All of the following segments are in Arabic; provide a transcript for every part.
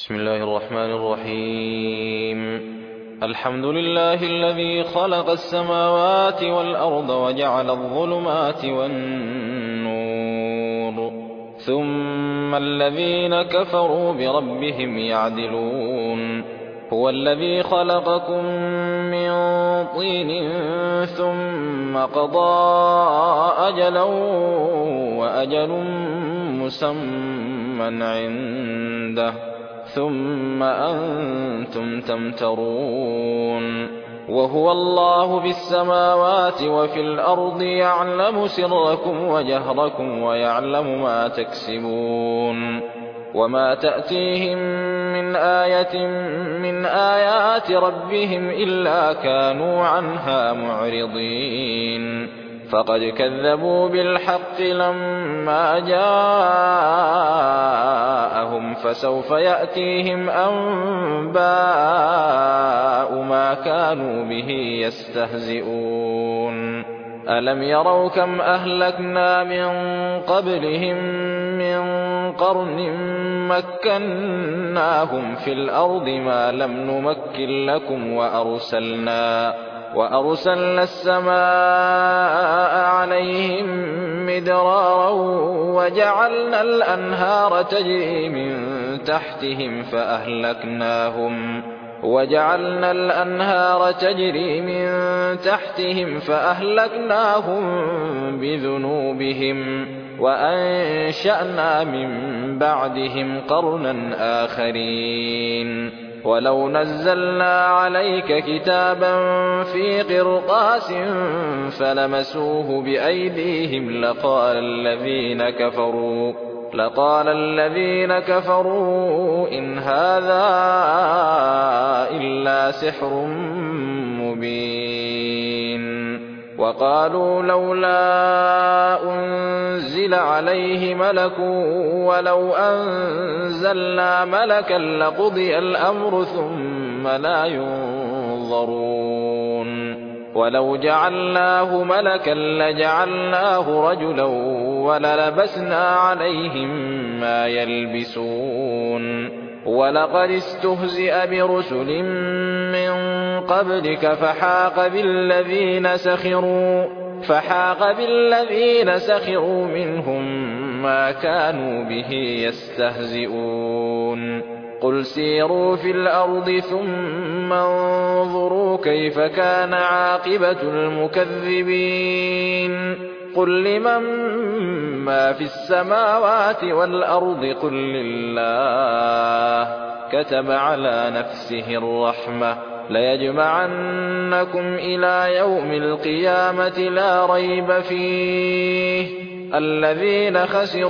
بسم الله الرحمن الرحيم. الحمد لله الذي خلق السماوات والأرض وجعل الظلمات والنور ثم الذين كفروا بربهم يعدلون. هو الذي خلقكم من طين ثم قضى أجلا وأجل مسمى عنده ثم أنتم تمترون. وهو الله في السماوات وفي الأرض يعلم سركم وجهركم ويعلم ما تكسبون. وما تأتيهم من آية من آيات ربهم إلا كانوا عنها معرضين. فقد كذبوا بالحق لما جاءهم فسوف يأتيهم أنباء ما كانوا به يستهزئون. ألم يروا كم أهلكنا من قبلهم من قرن مكناهم في الأرض ما لم نمكن لكم وأرسلنا السماء عليهم مدرارا وجعلنا الأنهار تجري من تحتهم فأهلكناهم بذنوبهم وأنشأنا من بعدهم قرنا آخرين. ولو نزلنا عليك كتابا في قرطاس فلمسوه بأيديهم لقال الذين كفروا إن هذا إلا سحر مبين. وقالوا لولا أنزل عليه ملك ولو أنزلنا ملكا لقضي الأمر ثم لا ينظرون. ولو جعلناه ملكا لجعلناه رجلا وللبسنا عليهم ما يلبسون. ولقد استهزئ برسل من قبلك فحاق بالذين سخروا منهم ما كانوا به يستهزئون. قل سيروا في الأرض ثم انظروا كيف كان عاقبة المكذبين. قل لمن ما في السماوات والأرض قل لله كتب على نفسه الرحمة ليجمعنكم إلى يوم القيامة لا ريب فيه. الذين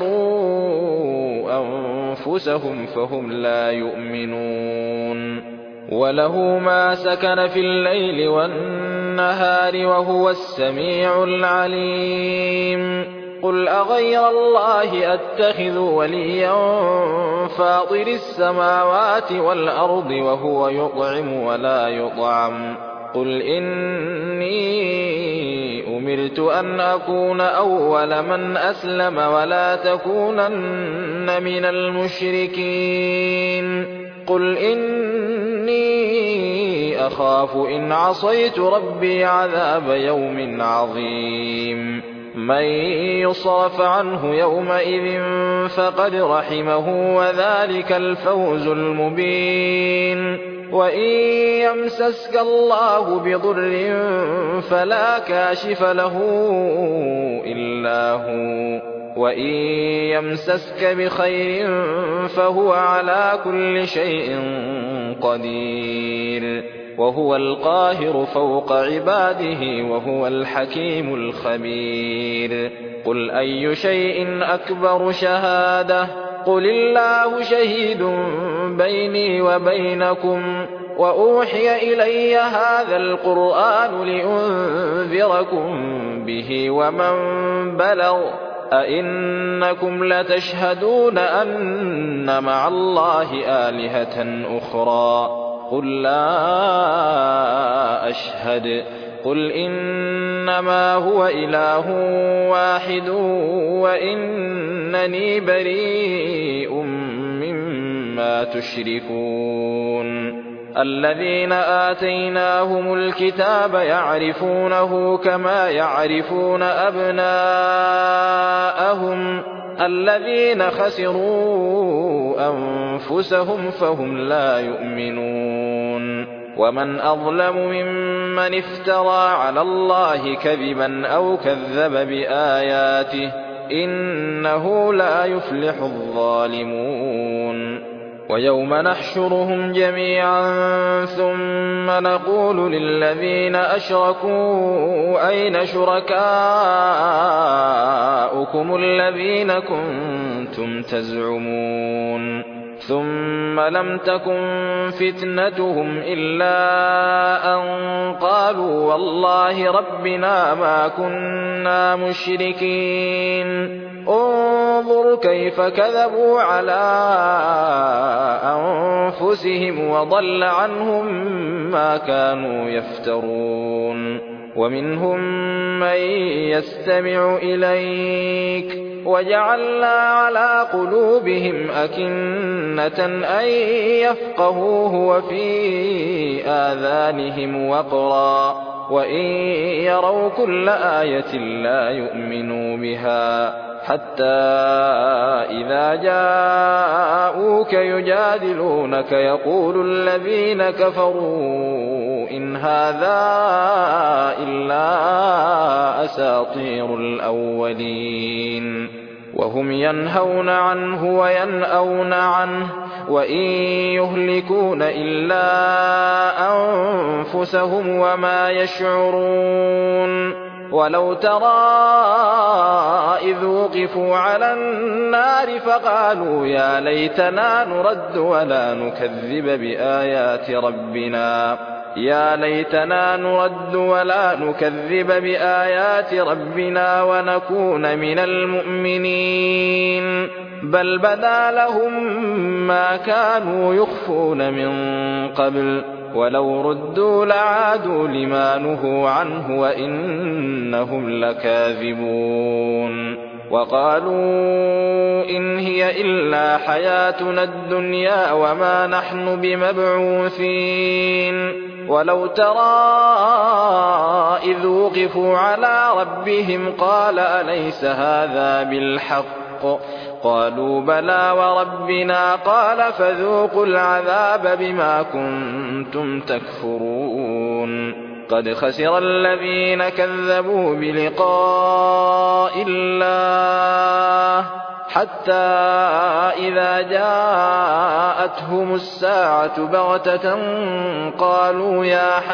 خسروا أنفسهم فهم لا يؤمنون. وله ما سكن في الليل والنهار وهو السميع العليم. قل أغير الله أتخذ وليا فاطر السماوات والأرض وهو يطعم ولا يطعم. قل إني أمرت أن أكون أول من أسلم ولا تكونن من المشركين. قل إني أخاف إن عصيت ربي عذاب يوم عظيم. من يصرف عنه يومئذ فقد رحمه وذلك الفوز المبين. وإن يمسسك الله بضر فلا كاشف له إلا هو وإن يمسسك بخير فهو على كل شيء قدير. وهو القاهر فوق عباده وهو الحكيم الخبير. قل أي شيء أكبر شهادة قل الله شهيد بيني وبينكم وأوحي إلي هذا القرآن لأنذركم به ومن بلغ أئنكم لتشهدون أن مع الله آلهة أخرى قل لا أشهد. قل إنما هو إله واحد وإنني بريء مما تشركون الذين آتيناهم الكتاب يعرفونه كما يعرفون أبناءهم الذين خسروا أنفسهم فهم لا يؤمنون ومن أظلم ممن افترى على الله كذبا أو كذب بآياته إنه لا يفلح الظالمون ويوم نحشرهم جميعا ثم نقول للذين أشركوا أين شركاؤكم الذين كنتم تزعمون ثم لم تكن فتنتهم إلا أن قالوا والله ربنا ما كنا مشركين انظر كيف كذبوا على أنفسهم وضل عنهم ما كانوا يفترون ومنهم من يستمع إليك وجعلنا على قلوبهم أكنة أن يفقهوه وفي آذانهم وقرا وإن يروا كل آية لا يؤمنوا بها حتى إذا جاءوك يجادلونك يقول الذين كفروا إن هذا إلا أساطير الأولين وهم ينهون عنه وينأون عنه وإن يهلكون إلا أنفسهم وما يشعرون ولو ترى إذ وقفوا على النار فقالوا يا ليتنا نرد ولا نكذب بآيات ربنا ونكون من المؤمنين بل بدا لهم ما كانوا يخفون من قبل ولو ردوا لعادوا لما نهوا عنه وإنهم لكاذبون وقالوا إن هي إلا حياتنا الدنيا وما نحن بمبعوثين ولو ترى إذ وقفوا على ربهم قال أليس هذا بالحق قالوا بلى وربنا قال فذوقوا العذاب بما كنتم تكفرون قد خسر الذين كذبوا بلقاء الله حتى إذا جاءتهم الساعة بغتة قالوا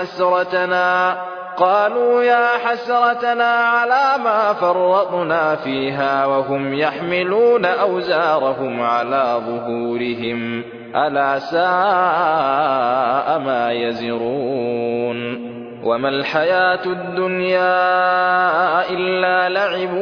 يا حسرتنا على ما فرطنا فيها وهم يحملون أوزارهم على ظهورهم ألا ساء ما يزرون وما الحياة الدنيا إلا لعب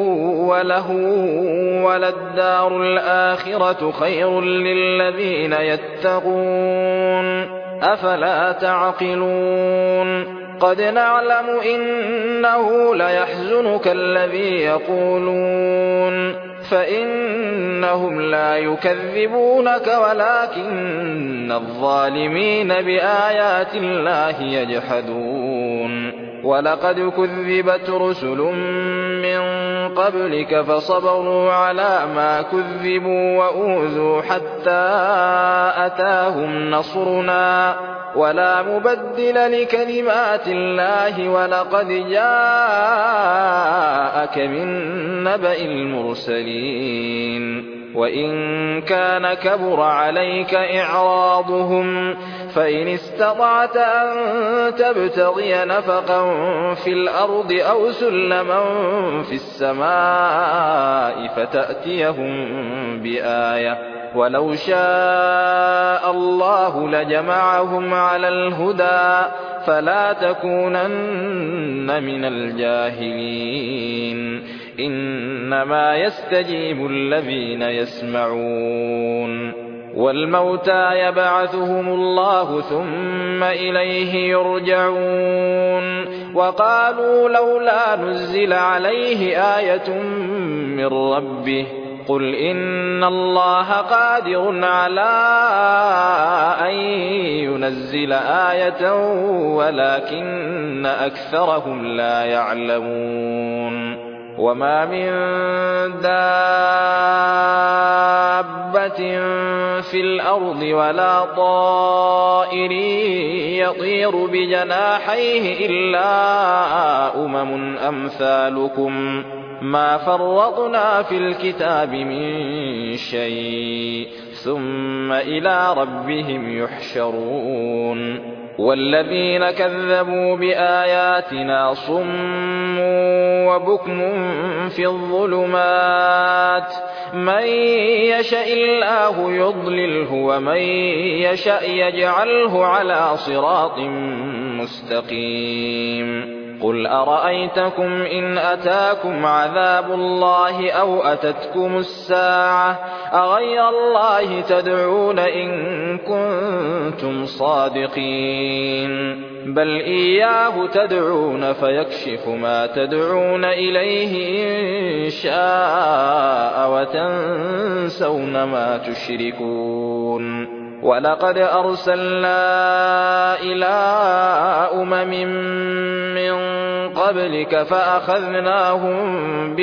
ولهو وللدار الآخرة خير للذين يتقون أفلا تعقلون قد نعلم إنه ليحزنك الذي يقولون فإنهم لا يكذبونك ولكن الظالمين بآيات الله يجحدون ولقد كذبت رسل من قبلك فصبروا على ما كذبوا وأوذوا حتى أتاهم نصرنا ولا مبدل لكلمات الله ولقد جاءك من نبأ المرسلين وإن كان كبر عليك إعراضهم فإن استطعت أن تبتغي نفقا في الأرض أو سلما في السماء فتأتيهم بآية ولو شاء الله لجمعهم على الهدى فلا تكونن من الجاهلين إنما يستجيب الذين يسمعون والموتى يبعثهم الله ثم إليه يرجعون وقالوا لولا نزل عليه آية من ربه قل إن الله قادر على أن ينزل آية ولكن أكثرهم لا يعلمون وما من دابة في الأرض ولا طائر يطير بجناحيه إلا أمم أمثالكم ما فرطنا في الكتاب من شيء ثم إلى ربهم يحشرون والذين كذبوا بآياتنا صم وبكم في الظلمات من يشاء الله يضلله ومن يشاء يجعله على صراط مستقيم قل أرأيتكم إن أتاكم عذاب الله أو أتتكم الساعة أغير الله تدعون إن كنتم صادقين بل إياه تدعون فيكشف ما تدعون إليه إن شاء وتنسون ما تشركون ولقد أرسلنا إلى أمم من قبلك فأخذناهم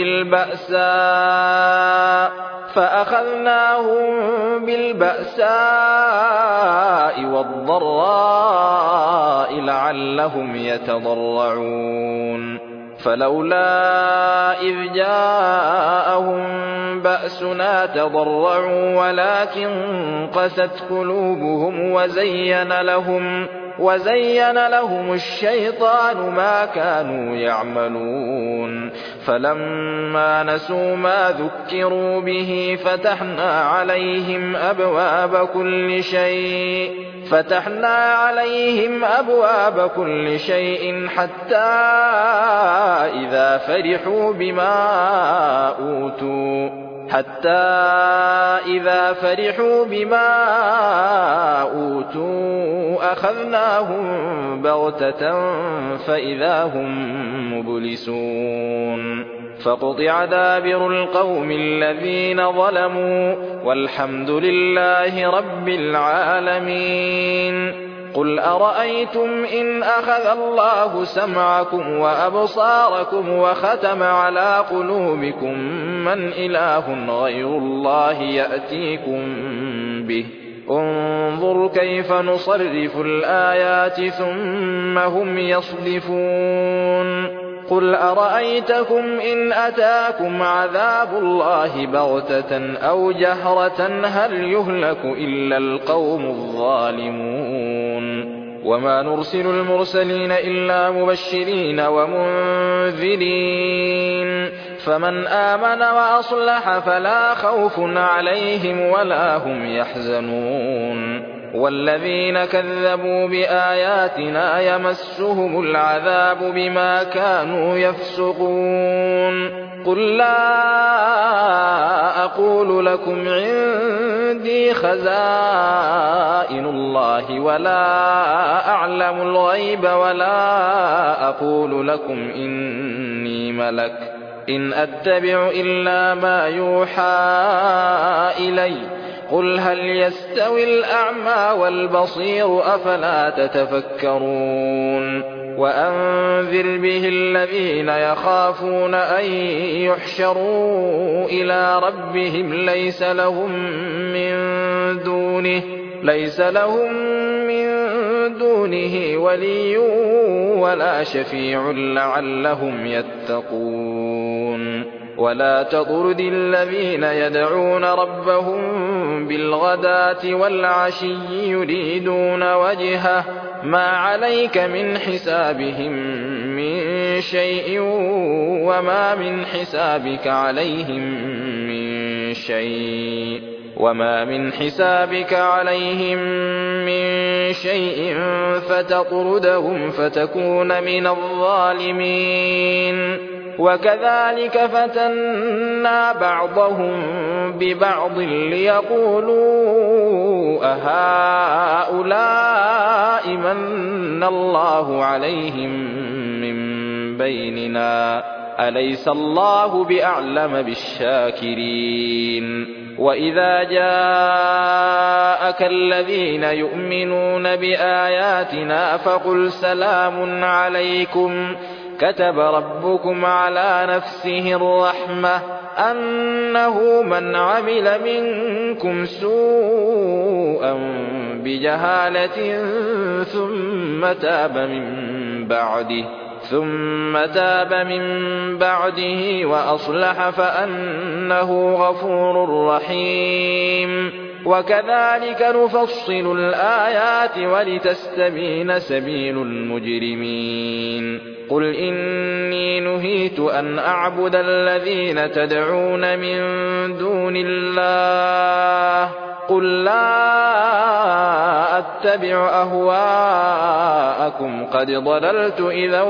بالبأساء والضراء لعلهم يتضرعون فلولا إذ جاءهم بأسنا تضرعوا ولكن قست قلوبهم وزين لهم الشيطان ما كانوا يعملون فلما نسوا ما ذكروا به فتحنا عليهم أبواب كل شيء حتى إذا فرحوا بما أوتوا أخذناهم بغتة فإذا هم مبلسون فقطع دابر القوم الذين ظلموا والحمد لله رب العالمين قل أرأيتم إن أخذ الله سمعكم وأبصاركم وختم على قلوبكم من إله غير الله يأتيكم به انظر كيف نصرف الآيات ثم هم يصدفون قل أرأيتكم إن أتاكم عذاب الله بغتة أو جهرة هل يهلك إلا القوم الظالمون وما نرسل المرسلين إلا مبشرين ومنذرين فمن آمن وأصلح فلا خوف عليهم ولا هم يحزنون والذين كذبوا بآياتنا يمسهم العذاب بما كانوا يفسقون قل لا أقول لكم عندي خزائن الله ولا أعلم الغيب ولا أقول لكم إني ملك إن أتبع إلا ما يوحى إلي قل هل يستوي الأعمى والبصير أفلا تتفكرون وأنذر به الذين يخافون أن يحشروا إلى ربهم ليس لهم من دونه ولي ولا شفيع لعلهم يتقون ولا تطرد الذين يدعون ربهم بالغداة والعشي يريدون وجهه ما عليك من حسابهم من شيء وما من حسابك عليهم من شيء فتطردهم فتكون من الظالمين وكذلك فتنا بعضهم ببعض ليقولوا أهؤلاء من الله عليهم من بيننا أليس الله بأعلم بالشاكرين وإذا جاءك الذين يؤمنون بآياتنا فقل سلام عليكم كتب ربكم على نفسه الرحمة أنه من عمل منكم سوءا بجهالة ثم تاب من بعده وأصلح فأنه غفور رحيم وكذلك نفصل الآيات ولتستبين سبيل المجرمين قل إني نهيت أن أعبد الذين تدعون من دون الله قل لا أتبع أهواءكم قد ضللت إذا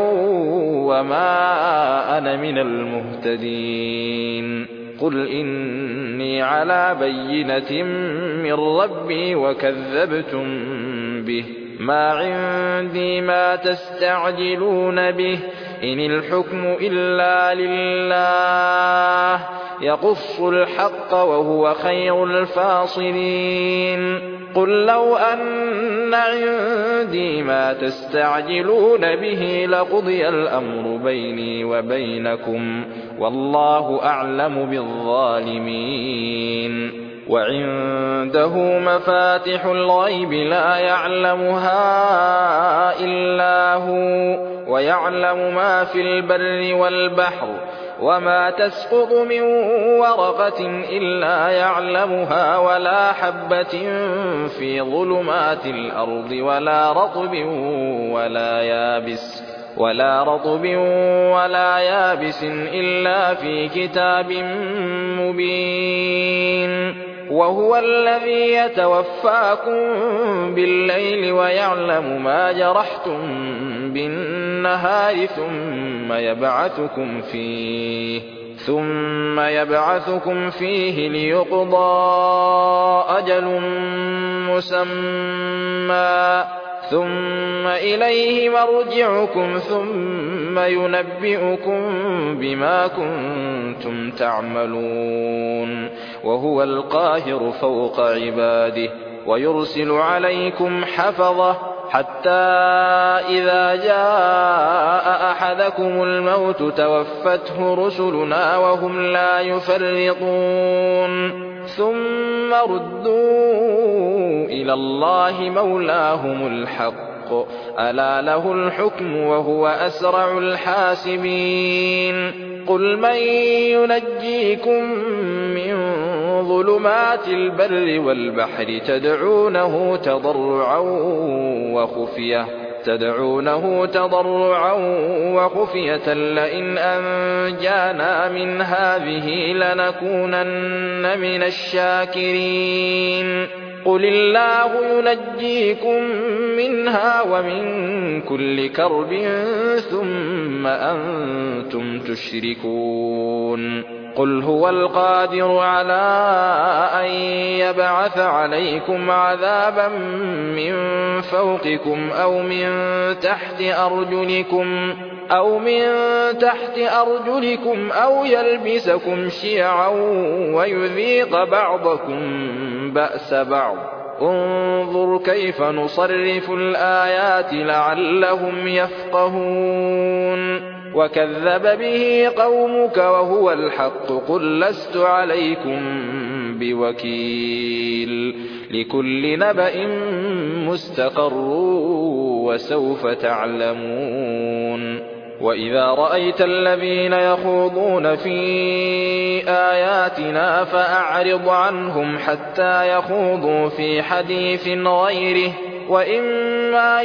وما أنا من المهتدين قل إني على بينة من ربي وكذبتم به ما عندي ما تستعجلون به إن الحكم إلا لله يقص الحق وهو خير الفاصلين قل لو أن عندي ما تستعجلون به لقضي الأمر بيني وبينكم والله أعلم بالظالمين وعنده مفاتح الغيب لا يعلمها إلا هو ويعلم ما في البر والبحر وما تسقط من ورقة إلا يعلمها ولا حبة في ظلمات الأرض ولا رطب ولا يابس إلا في كتاب مبين وهو الذي يتوفاكم بالليل ويعلم ما جرحتم بالنهار ثم يبعثكم فيه ليقضى أجل مسمى ثم إليه مرجعكم ثم ينبئكم بما كنتم تعملون وهو القاهر فوق عباده ويرسل عليكم حفظة حتى إذا جاء أحدكم الموت توفته رسلنا وهم لا يفرطون ثم ردوا إلى الله مولاهم الحق ألا له الحكم وهو أسرع الحاسبين قل من ينجيكم من ظلمات البر والبحر تدعونه تضرعا وخفية لئن أنجانا من هذه لنكونن من الشاكرين قل الله ينجيكم منها ومن كل كرب ثم أنتم تشركون قل هو القادر على أن يبعث عليكم عذابا من فوقكم أو من تحت أرجلكم أو يلبسكم شيعا ويذيق بعضكم بأس بعض انظر كيف نصرف الآيات لعلهم يفقهون وكذب به قومك وهو الحق قل لست عليكم بوكيل لكل نبأ مستقر وسوف تعلمون وإذا رأيت الذين يخوضون في آياتنا فأعرض عنهم حتى يخوضوا في حديث غيره وإما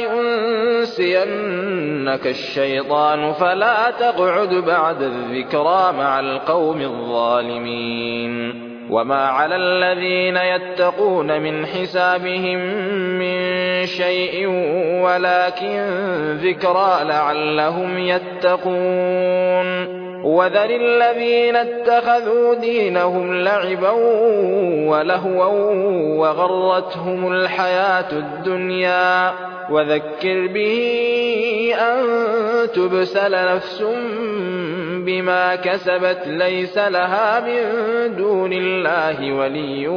ينسينك الشيطان فلا تقعد بعد الذكرى مع القوم الظالمين وما على الذين يتقون من حسابهم من شيء ولكن ذكرى لعلهم يتقون وذر الذين اتخذوا دينهم لعبا ولهوا وغرتهم الحياة الدنيا وذكر به أن تبسل نفس بما كسبت ليس لها من دون الله ولي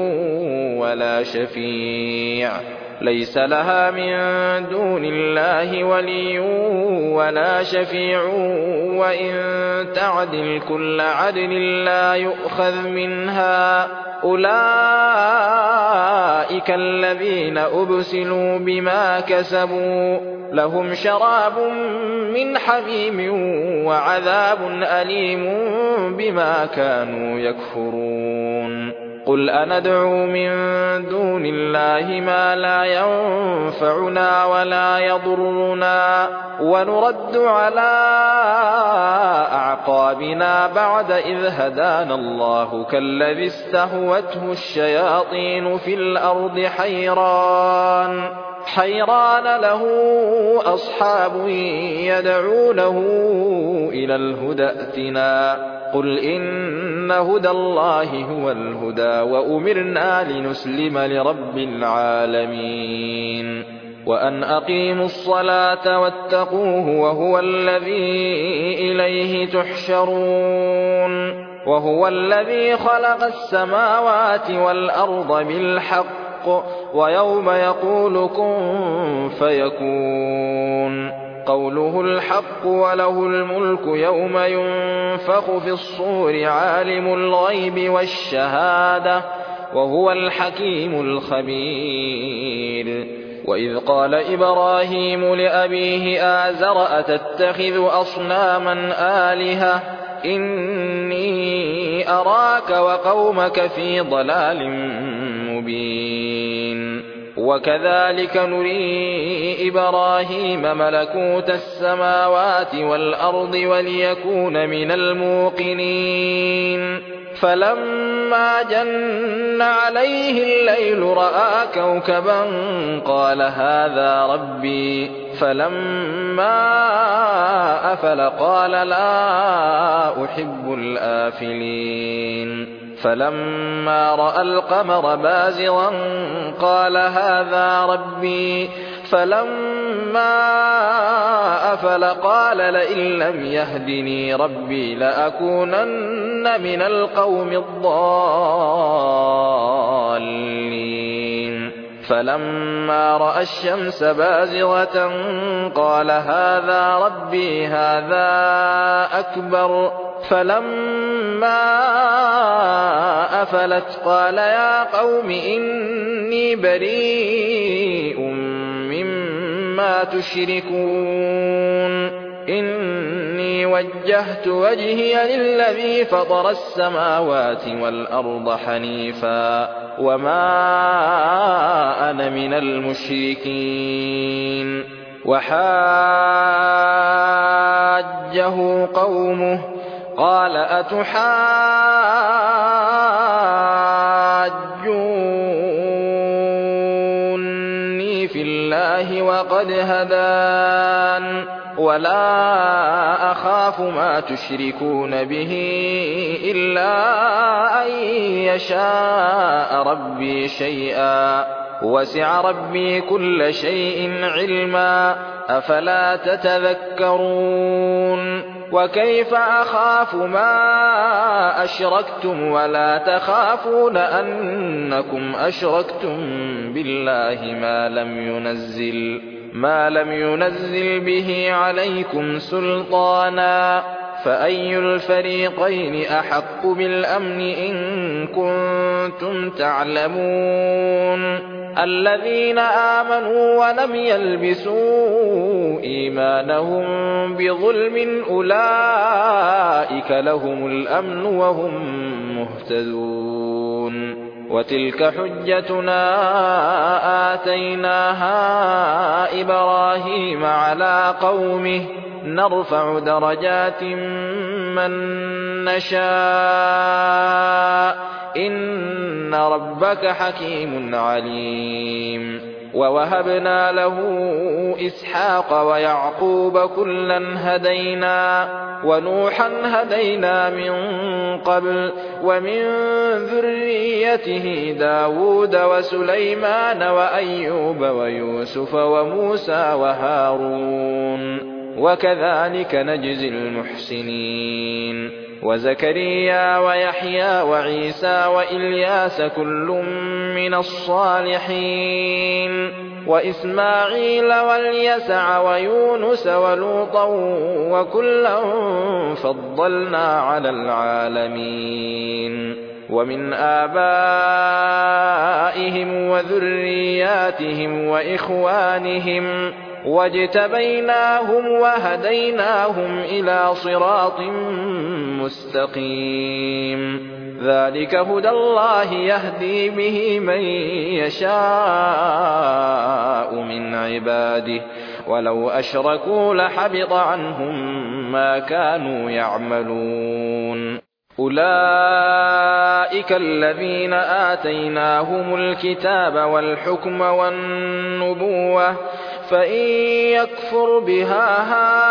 ولا شفيع وإن تعدل كل عدل لا يؤخذ منها أولئك الذين أبسلوا بما كسبوا لهم شراب من حميم وعذاب أليم بما كانوا يكفرون قل أندعو من دون الله ما لا ينفعنا ولا يضرنا ونرد على أعقابنا بعد إذ هدانا الله كالذي استهوته الشياطين في الأرض حيران له أصحاب يدعونه إلى الهدى ائتنا قل إن هدى الله هو الهدى وأمرنا لنسلم لرب العالمين وأن أقيموا الصلاة واتقوه وهو الذي إليه تحشرون وهو الذي خلق السماوات والأرض بالحق ويوم يقول كن فيكون قوله الحق وله الملك يوم ينفخ في الصور عالم الغيب والشهادة وهو الحكيم الخبير وإذ قال إبراهيم لأبيه آزر أتتخذ أصناما آلهة إني أراك وقومك في ضلال مبين وكذلك نري إبراهيم ملكوت السماوات والأرض وليكون من الموقنين فلما جن عليه الليل رأى كوكبا قال هذا ربي فلما أفل قال لا أحب الآفلين فلما رأى القمر بازغا قال هذا ربي فلما أفل قال لئن لم يهدني ربي لأكونن من القوم الضالين فلما رأى الشمس بازغة قال هذا ربي هذا أكبر فلما أفلت قال يا قوم إني بريء مما تشركون إني وجهت وجهي للذي فطر السماوات والأرض حنيفا وما أنا من المشركين وحاجه قومه قال أتحاجوني في الله وقد هدان ولا أخاف ما تشركون به إلا أن يشاء ربي شيئا وسع ربي كل شيء علما أفلا تتذكرون وكيف أخاف ما أشركتم ولا تخافون أنكم أشركتم بالله ما لم ينزل به عليكم سلطانا فأي الفريقين أحق بالأمن إن كنتم تعلمون الذين آمنوا ولم يلبسوا إيمانهم بظلم أولئك لهم الأمن وهم مهتدون وتلك حجتنا آتيناها إبراهيم على قومه نرفع درجات من نشاء إن ربك حكيم عليم ووهبنا له إسحاق ويعقوب كلا هدينا ونوحا هدينا من قبل ومن ذريته داود وسليمان وأيوب ويوسف وموسى وهارون وكذلك نجزي المحسنين. وزكريا ويحيى وعيسى وإلياس كل من الصالحين، وإسماعيل واليسع ويونس ولوطا وكلا فضلنا على العالمين. ومن آبائهم وذرياتهم وإخوانهم واجتبيناهم وهديناهم إلى صراط مستقيم. ذلك هدى الله يهدي به من يشاء من عباده ولو أشركوا لحبط عنهم ما كانوا يعملون. أولئك الذين آتيناهم الكتاب والحكم والنبوة، فإن يكفر بها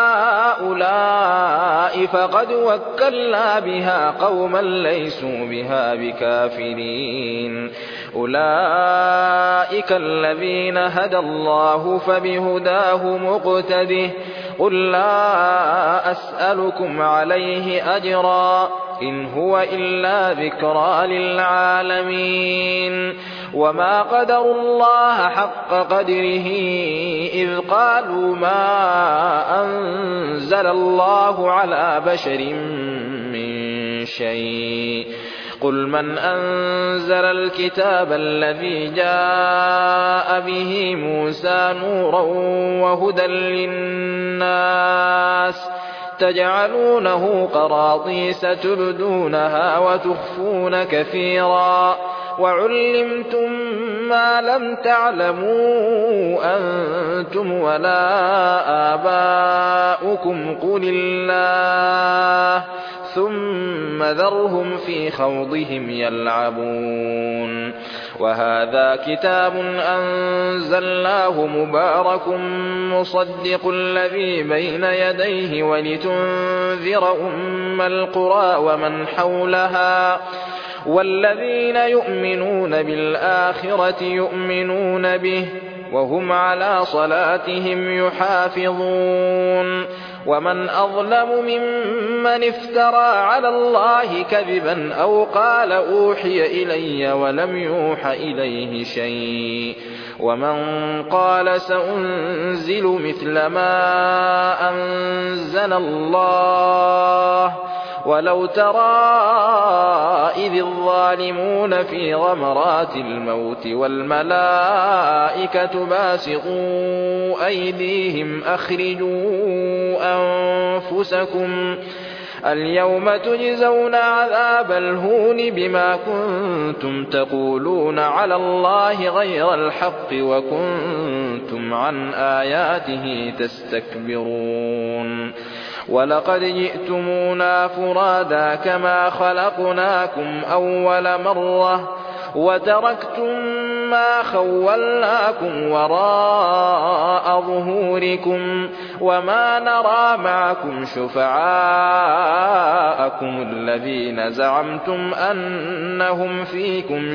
هؤلاء فقد وكلنا بها قوما ليسوا بها بكافرين. أولئك الذين هدى الله فبهداه مقتده. قل لا أسألكم عليه أجرا إن هو إلا ذكرى للعالمين. وما قدروا الله حق قدره إذ قالوا ما أنزل الله على بشر من شيء. قل من أنزل الكتاب الذي جاء به موسى نورا وهدى للناس تجعلونه قراطيس تبدونها وتخفون كثيرا وعلمتم ما لم تعلموا أنتم ولا آباؤكم قل الله ثم ذرهم في خوضهم يلعبون. وهذا كتاب أنزلناه مبارك مصدق الذي بين يديه ولتنذر أم القرى ومن حولها والذين يؤمنون بالآخرة يؤمنون به وهم على صلاتهم يحافظون. ومن أظلم ممن افترى على الله كذبا أو قال أوحي إلي ولم يوح إليه شيء ومن قال سأنزل مثل ما أنزل الله. ولو ترى إذ الظالمون في غمرات الموت والملائكة باسطوا أيديهم أخرجوا أنفسكم اليوم تجزون عذاب الهون بما كنتم تقولون على الله غير الحق وكنتم عن آياته تستكبرون. ولقد جئتمونا فرادا كما خلقناكم أول مرة وتركتم ما خولناكم وراء ظهوركم وما نرى معكم شفعاءكم الذين زعمتم أنهم فيكم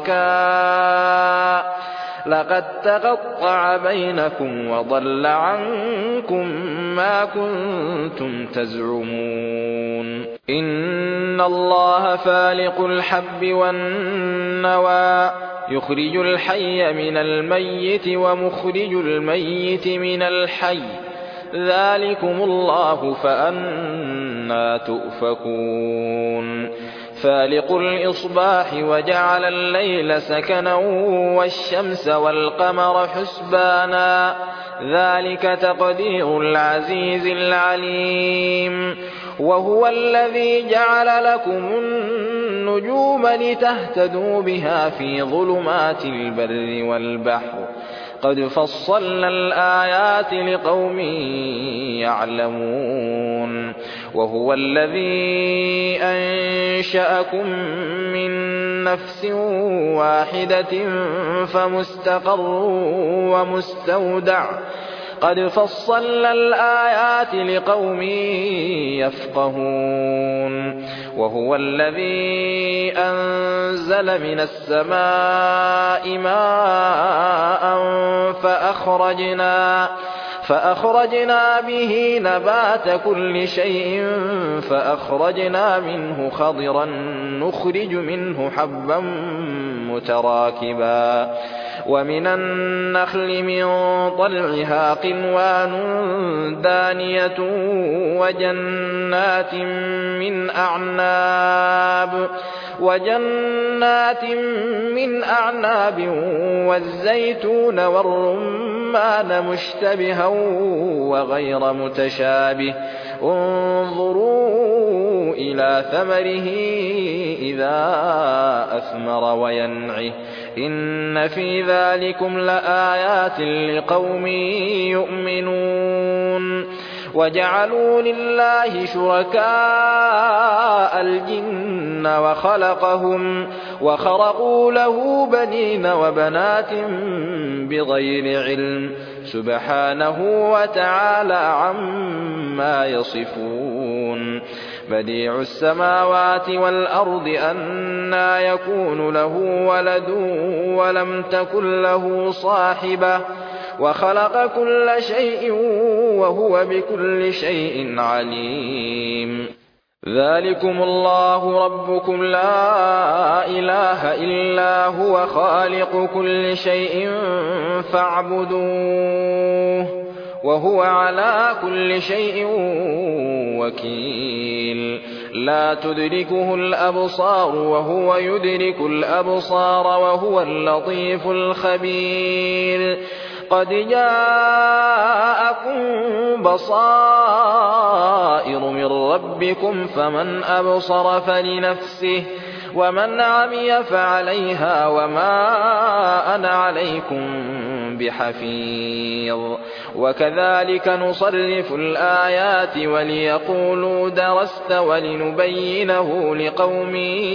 شركاء لقد تقطع بينكم وضل عنكم ما كنتم تزعمون. إن الله فالق الحب والنوى يخرج الحي من الميت ومخرج الميت من الحي ذلكم الله فأنى تؤفكون. فالق الإصباح وجعل الليل سكنا والشمس والقمر حسبانا ذلك تقدير العزيز العليم. وهو الذي جعل لكم النجوم لتهتدوا بها في ظلمات البر والبحر قد فصلنا الآيات لقوم يعلمون. وهو الذي أنشأكم من نفس واحدة فمستقر ومستودع قد فصلنا الآيات لقوم يفقهون. وهو الذي أنزل من فأخرجنا به نبات كل شيء فأخرجنا منه خضرا نخرج منه حبا متراكبا ومن النخل من طلعها قنوان دانية وجنات من أعناب والزيتون والرمان مشتبها وغير متشابه انظروا إلى ثمره إذا أثمر وينعه إن في ذلكم لآيات لقوم يؤمنون وجعلوا لله شركاء الجن وخرقوا له بنين وبنات بغير علم سبحانه وتعالى عما يصفون بديع السماوات والأرض أنى يكون له ولد ولم تكن له صاحبة وخلق كل شيء وهو بكل شيء عليم ذلكم الله ربكم لا إله إلا هو خالق كل شيء فاعبدوه وهو على كل شيء وكيل لا تدركه الأبصار وهو يدرك الأبصار وهو اللطيف الخبير قد جاءكم بصائر من ربكم فمن أبصر فلنفسه ومن عمي فعليها وما أنا عليكم بحفيظ وكذلك نصرف الآيات وليقولوا درست ولنبينه لقوم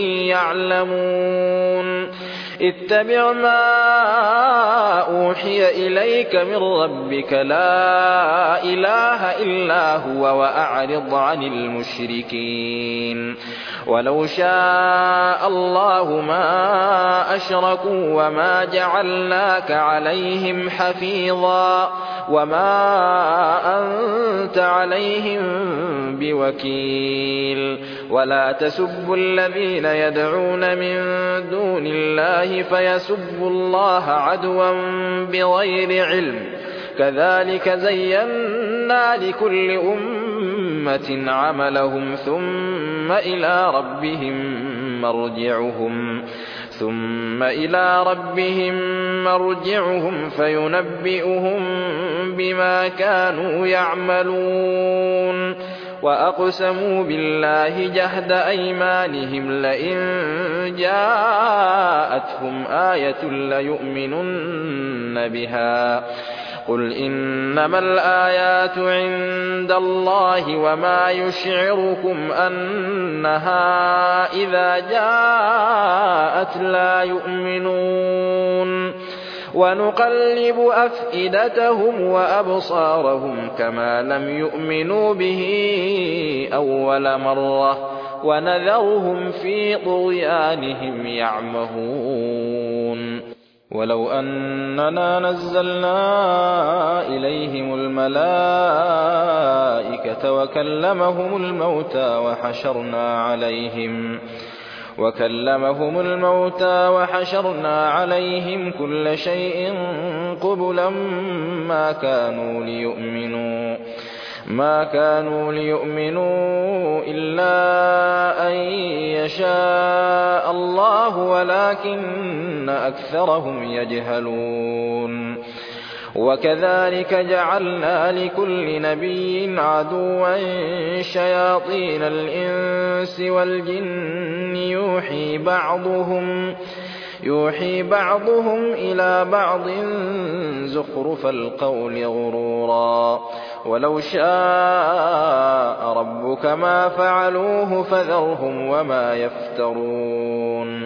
يعلمون اتبع ما أوحي إليك من ربك لا إله إلا هو وأعرض عن المشركين ولو شاء الله ما أشركوا وما جعلناك عليهم حفيظا وما أنت عليهم بوكيل ولا تسبوا الذين يدعون من دون الله فيسبوا الله عدوا بغير علم كذلك زينا لكل أمة عملهم ثم إلى ربهم مرجعهم فينبئهم بما كانوا يعملون وأقسموا بالله جهد أيمانهم لئن جاءتهم آية ليؤمنن بها قل إنما الآيات عند الله وما يشعركم أنها إذا جاءت لا يؤمنون ونقلب أفئدتهم وأبصارهم كما لم يؤمنوا به أول مرة ونذرهم في طغيانهم يعمهون ولو أننا نزلنا إليهم الملائكة وكلمهم الموتى وحشرنا عليهم كل شيء قبلا ما كانوا ليؤمنوا إلا أن يشاء الله ولكن أكثرهم يجهلون وكذلك جعلنا لكل نبي عدوا شياطين الإنس والجن يوحي بعضهم إلى بعض زخرف القول غرورا ولو شاء ربك ما فعلوه فذرهم وما يفترون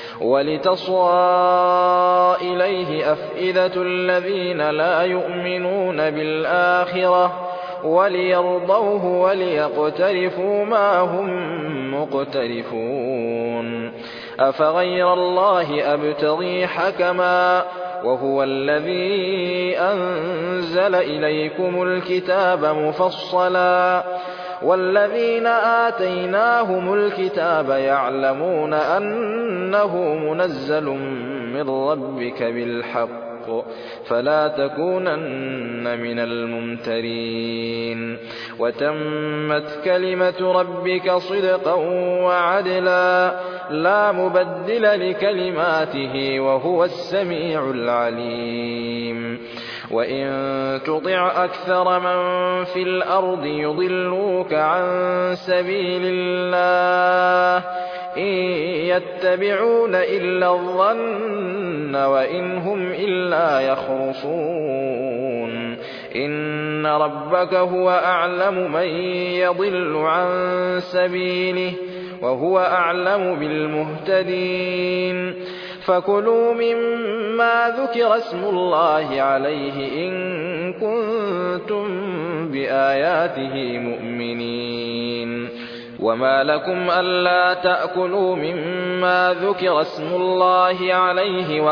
ولتصغى إليه أفئدة الذين لا يؤمنون بالآخرة وليرضوه وليقترفوا ما هم مقترفون أفغير الله أبتغي حكما وهو الذي أنزل أنزل إليكم الكتاب مفصلا والذين آتيناهم الكتاب يعلمون أنه منزل من ربك بالحق فلا تكونن من الممترين وتمت كلمة ربك صدقا وعدلا لا مبدل لكلماته وهو السميع العليم وإن تطع أكثر من في الأرض يضلوك عن سبيل الله إن يتبعون إلا الظن وإن هم إلا يخرصون إن ربك هو أعلم من يضل عن سبيله وهو أعلم بالمهتدين فكلوا مما ذكر اسم الله عليه إن كنتم بآياته مؤمنين وما لكم ألا تأكلوا مما ذكر اسم الله عليه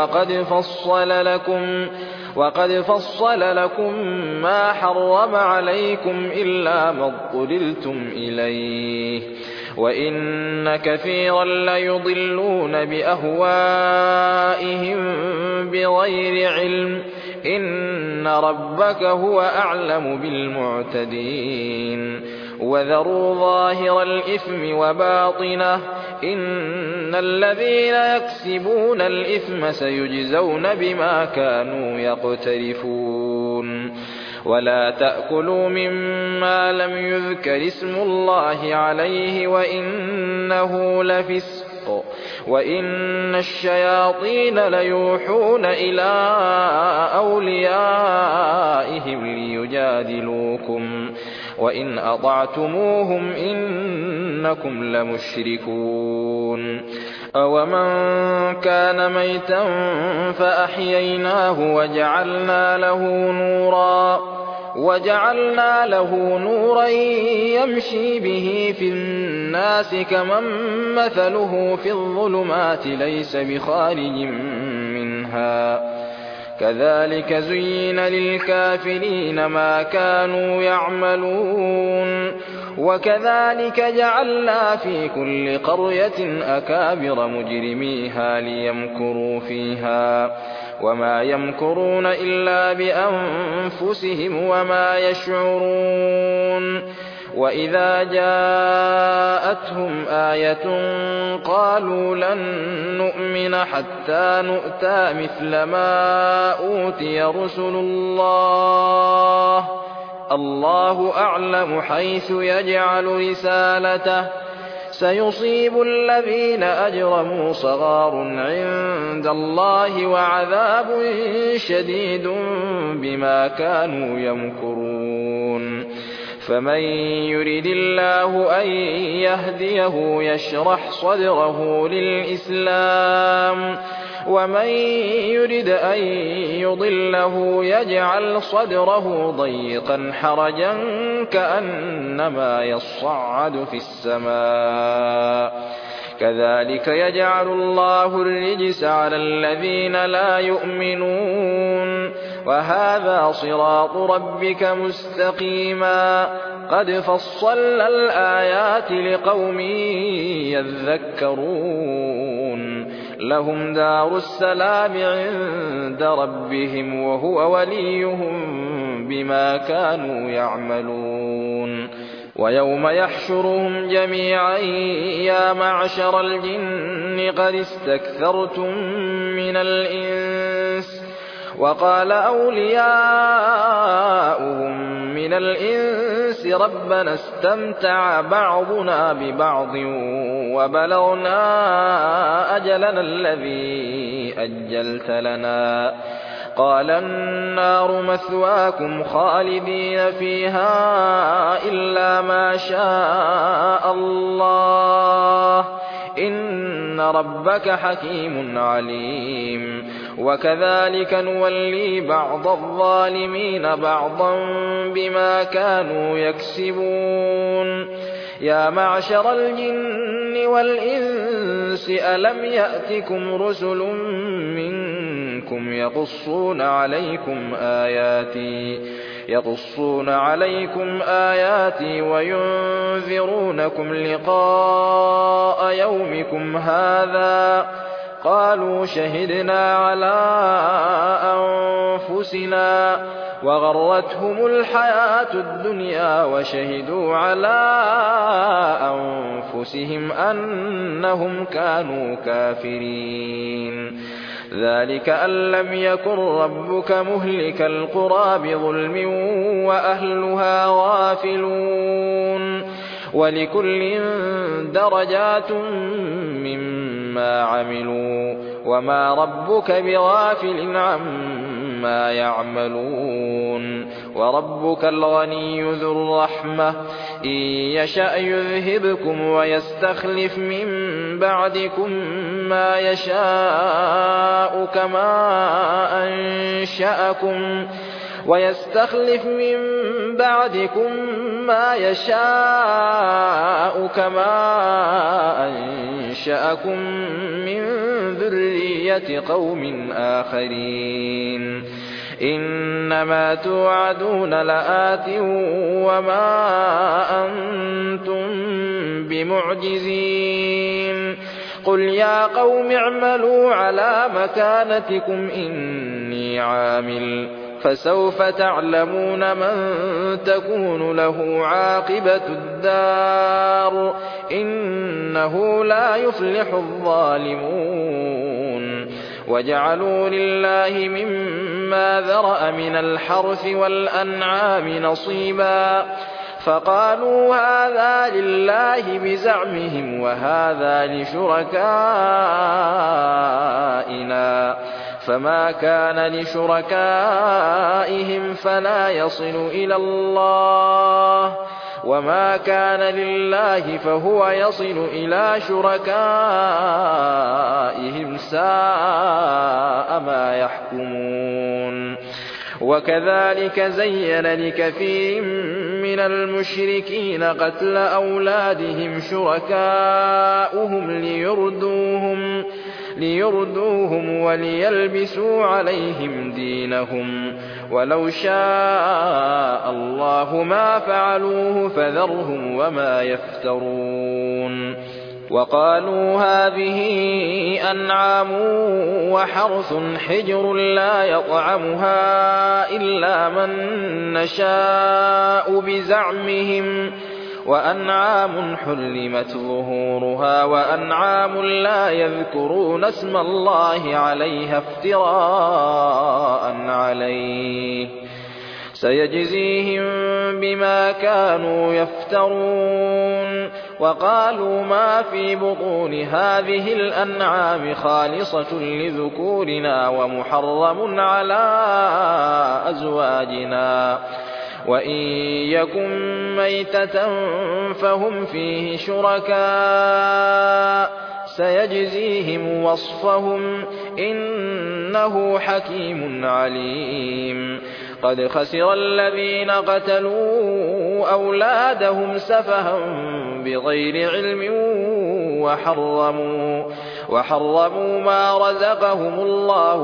وقد فصل لكم ما حرم عليكم إلا ما اضطررتم إليه وإن كثيرا ليضلون بأهوائهم بغير علم إن ربك هو أعلم بالمعتدين وذروا ظاهر الإثم وباطنه إن الذين يكسبون الإثم سيجزون بما كانوا يقترفون ولا تأكلوا مما لم يذكر اسم الله عليه وإنه لفسق وإن الشياطين ليوحون إلى أوليائهم ليجادلوكم وإن أطعتموهم إنكم لمشركون أومن كان ميتا فأحييناه وجعلنا له نورا يمشي به في الناس كمن مثله في الظلمات ليس بخارج منها كذلك زين للكافرين ما كانوا يعملون وكذلك جعلنا في كل قرية أكابر مجرميها ليمكروا فيها وما يمكرون إلا بأنفسهم وما يشعرون وإذا جاءتهم آية قالوا لن نؤمن حتى نؤتى مثل ما أوتي رسل الله أعلم حيث يجعل رسالته سيصيب الذين أجرموا صغار عند الله وعذاب شديد بما كانوا يمكرون فمن يرد الله أن يهديه يشرح صدره للإسلام ومن يرد أن يضله يجعل صدره ضيقا حرجا كأنما يصعد في السماء كذلك يجعل الله الرجس على الذين لا يؤمنون وهذا صراط ربك مستقيما قد فصلنا الآيات لقوم يذكرون لهم دار السلام عند ربهم وهو وليهم بما كانوا يعملون ويوم يحشرهم جميعا يا معشر الجن قد استكثرتم من الإنس وقال أولياؤهم من الإنس ربنا استمتع بعضنا ببعض وبلغنا أجلنا الذي أجلت لنا قال النار مثواكم خالدين فيها إلا ما شاء الله إن ربك حكيم عليم وكذلك نولي بعض الظالمين بعضا بما كانوا يكسبون يا معشر الجن والإنس ألم يأتكم رسل منكم منكم يقصون عليكم آياتي وينذرونكم لقاء يومكم هذا قالوا شهدنا على أنفسنا وغرتهم الحياة الدنيا وشهدوا على أنفسهم أنهم كانوا كافرين ذلك أن لم يكن ربك مهلك القرى بظلم وأهلها غافلون ولكل درجات مما عملوا وما ربك بغافل عما يعملون وربك الغني ذو الرحمة إن يشأ يذهبكم ويستخلف من بعدكم ما يشاء كما أنشأكم من ذرية قوم آخرين إنما توعدون لآت وما أنتم بمعجزين قل يا قوم اعملوا على مكانتكم إني عامل فسوف تعلمون من تكون له عاقبة الدار إنه لا يفلح الظالمون وجعلوا لله مما ذرأ من الحرث والأنعام نصيبا فقالوا هذا لله بزعمهم وهذا لشركائنا فما كان لشركائهم فلا يصل إلى الله وما كان لله فهو يصل إلى شركائهم ساء ما يحكمون وكذلك زين لكثير من المشركين قتل أولادهم شركاؤهم ليردوهم وليلبسوا عليهم دينهم ولو شاء الله ما فعلوه فذرهم وما يفترون وقالوا هذه أنعام وحرث حجر لا يطعمها إلا من نشاء بزعمهم وأنعام حرمت ظهورها وأنعام لا يذكرون اسم الله عليها افتراء عليه سيجزيهم بما كانوا يفترون وقالوا ما في بطون هذه الأنعام خالصة لذكورنا ومحرم على أزواجنا وإن يكن ميتة فهم فيه شركاء سيجزيهم وصفهم إنه حكيم عليم قد خسر الذين قتلوا أولادهم سفها بغير علم وحرموا ما رزقهم الله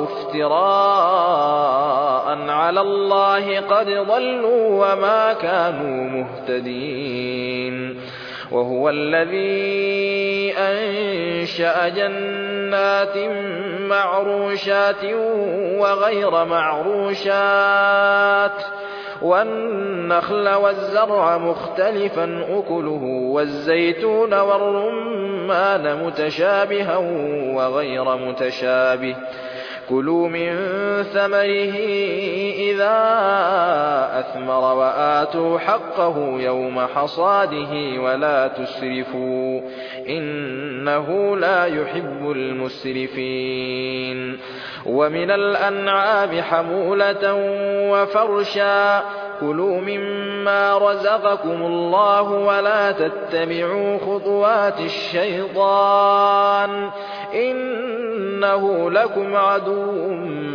افتراء على الله قد ضلوا وما كانوا مهتدين وهو الذي أنشأ جنات معروشات وغير معروشات والنخل والزرع مختلفا أكله والزيتون والرمان متشابها وغير متشابه كلوا من ثمره إذا أثمر وآتوا حقه يوم حصاده ولا تسرفوا إنه لا يحب المسرفين ومن الأنعام حمولة وفرشا كلوا مما رزقكم الله ولا تتبعوا خطوات الشيطان إنه لكم عدو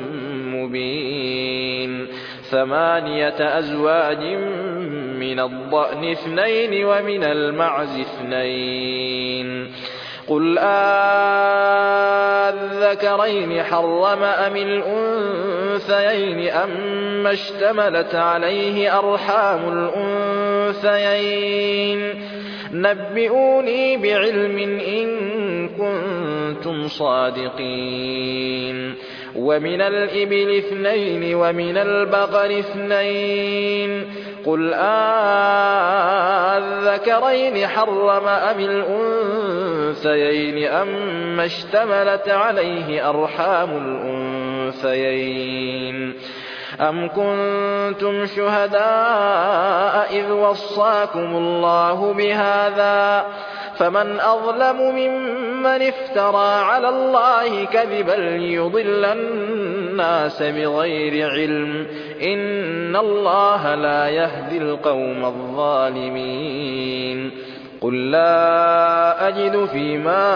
مبين 8 أزواج من الضأن 2 ومن المعز 2 قل أذكرين حرم أم الأنثيين أما اشتملت عليه أرحام الأنثيين نبئوني بعلم إن كنتم صادقين ومن الإبل 2 ومن البقر 2 قل أذكرين حرم أم الأنثيين أما اشتملت عليه أرحام الأنثيين أم كنتم شهداء إذ وصاكم الله بهذا فمن أظلم ممن افترى على الله كذبا ليضل الناس بغير علم إن الله لا يهدي القوم الظالمين قل لا أجد فيما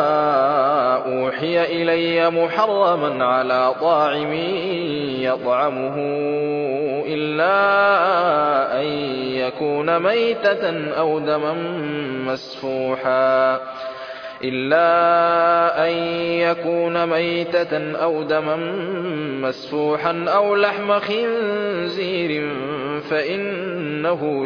أوحي إلي محرما على طاعم يطعمه إلا أن يكون ميتة أو دما مسفوحا أو لحم خنزير فإنه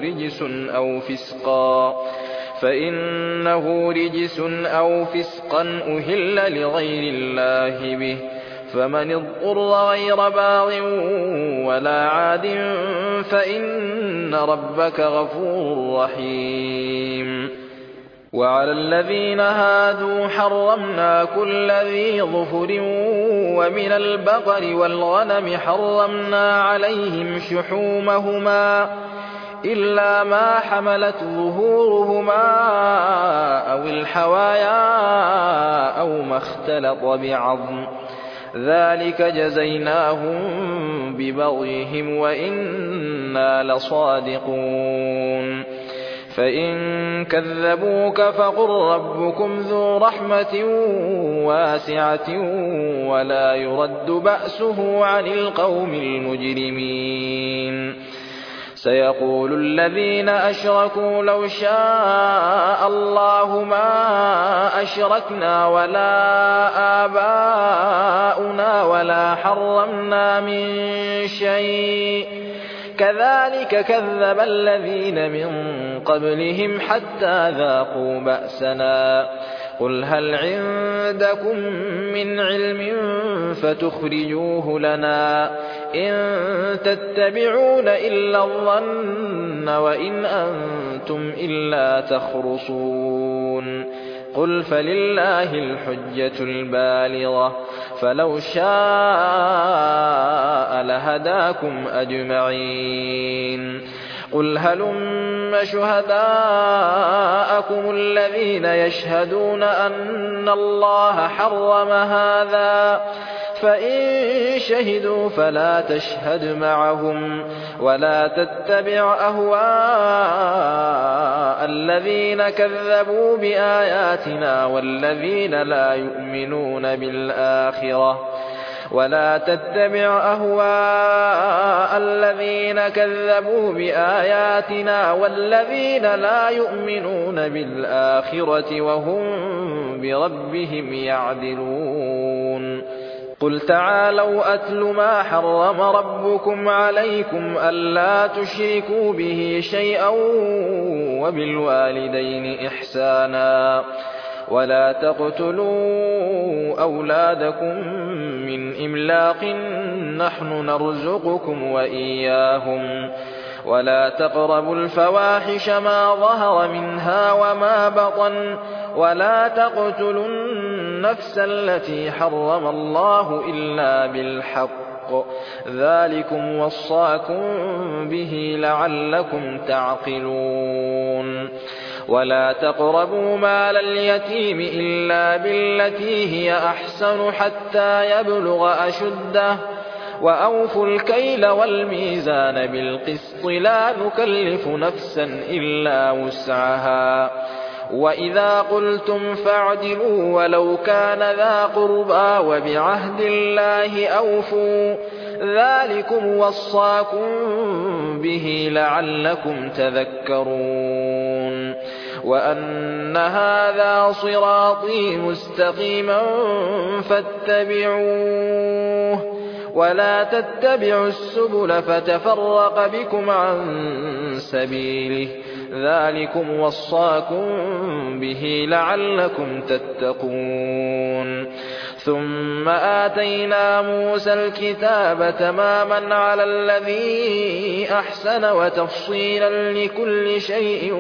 رجس أو فسقا أهل لغير الله به فمن اضطر غير باغ ولا عاد فإن ربك غفور رحيم وعلى الذين هادوا حرمنا كل ذي ظفر ومن البقر والغنم حرمنا عليهم شحومهما إلا ما حملت ظهورهما أو الحوايا أو ما اختلط بعظم ذلك جزيناهم ببغيهم وإنا لصادقون فإن كذبوك فقل ربكم ذو رحمة واسعة ولا يرد بأسه عن القوم المجرمين سيقول الذين أشركوا لو شاء الله ما أشركنا ولا آباؤنا ولا حرمنا من شيء كذلك كذب الذين من قبلهم حتى ذاقوا بأسنا قل هل عندكم من علم فتخرجوه لنا إن تتبعون إلا الظن وإن أنتم إلا تخرصون قل فلله الحجة البالغة فلو شاء لهداكم أجمعين قل هلم شهداءكم الذين يشهدون أن الله حرم هذا فإن شهدوا فلا تشهد معهم ولا تتبع أهواء الذين كذبوا بآياتنا والذين لا يؤمنون بالآخرة وهم بربهم يعدلون قل تعالوا أتل ما حرم ربكم عليكم ألا تشركوا به شيئا وبالوالدين إحسانا ولا تقتلوا أولادكم من إملاق نحن نرزقكم وإياهم ولا تقربوا الفواحش ما ظهر منها وما بطن ولا تقتلوا النفس التي حرم الله إلا بالحق ذلكم وصاكم به لعلكم تعقلون ولا تقربوا مال اليتيم إلا بالتي هي أحسن حتى يبلغ أشده وأوفوا الكيل والميزان بالقسط لا نكلف نفسا إلا وسعها وإذا قلتم فاعدلوا ولو كان ذا قربى وبعهد الله أوفوا ذلكم وصاكم به لعلكم تذكرون وأن هذا صراطي مستقيما فاتبعوه ولا تتبعوا السبل فتفرق بكم عن سبيله ذلكم وصاكم به لعلكم تتقون ثم آتينا موسى الكتاب تماما على الذي أحسن وتفصيلا لكل شيء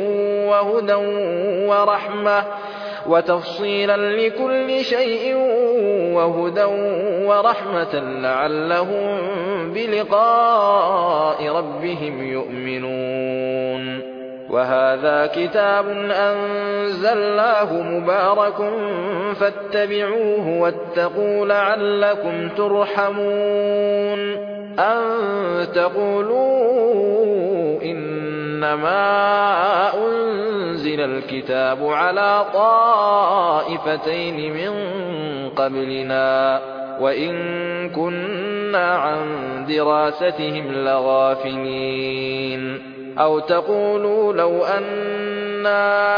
وهدى ورحمة لعلهم بلقاء ربهم يؤمنون وهذا كتاب أنزلناه مبارك فاتبعوه واتقوا لعلكم ترحمون أن تقولوا إنما أنزل الكتاب على طائفتين من قبلنا وإن كنا عن دراستهم لغافلين أو تقولوا لو أنا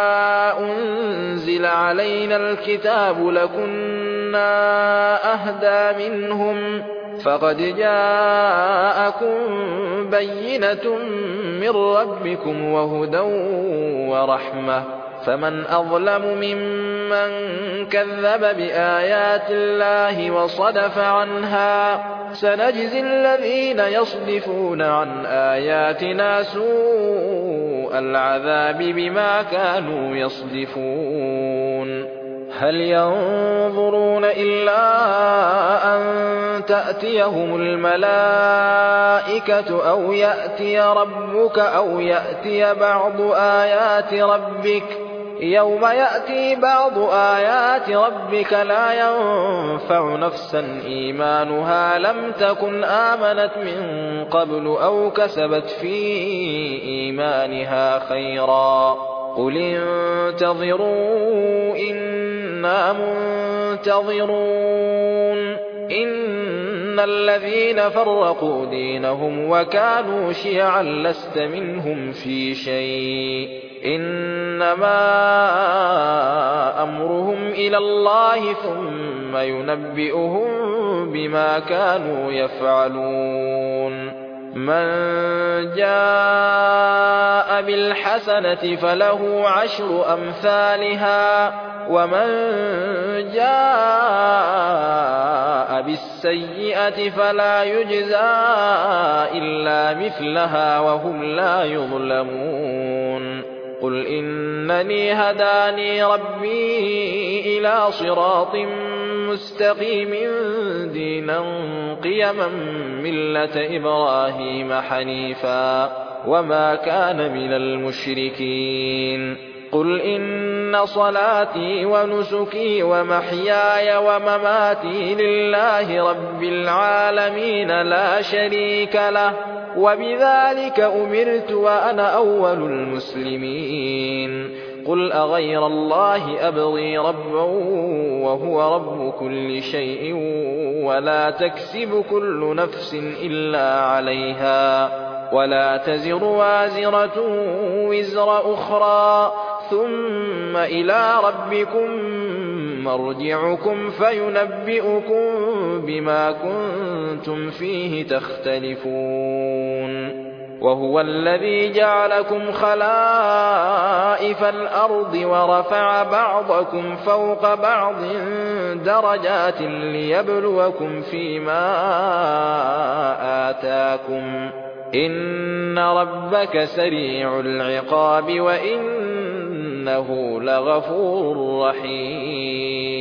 أنزل علينا الكتاب لكنا أهدى منهم فقد جاءكم بينة من ربكم وهدى ورحمة فمن أظلم ممن كذب بآيات الله وصدف عنها سنجزي الذين يصدفون عن آياتنا سوء العذاب بما كانوا يصدفون هل ينظرون إلا أن تأتيهم الملائكة أو يأتي ربك أو يأتي بعض آيات ربك يوم يأتي بعض آيات ربك لا ينفع نفسا إيمانها لم تكن آمنت من قبل أو كسبت في إيمانها خيرا قل انتظروا إنا منتظرون إن الذين فرقوا دينهم وكانوا شيعا لست منهم في شيء إنما أمرهم إلى الله ثم ينبئهم بما كانوا يفعلون من جاء بالحسنة فله 10 أمثالها ومن جاء بالسيئة فلا يجزى إلا مثلها وهم لا يظلمون قل إنني هداني ربي إلى صراط مستقيم دينا قيما ملة إبراهيم حنيفا وما كان من المشركين قل إن صلاتي ونسكي ومحياي ومماتي لله رب العالمين لا شريك له وبذلك أمرت وأنا أول المسلمين قل أغير الله أبغي ربا وهو رب كل شيء ولا تكسب كل نفس إلا عليها ولا تزر وازرة وزر أخرى ثم إلى ربكم مرجعكم فينبئكم بما كنتم فيه تختلفون وهو الذي جعلكم خلائف الأرض ورفع بعضكم فوق بعض درجات ليبلوكم فيما آتاكم إن ربك سريع العقاب وإنه لغفور رحيم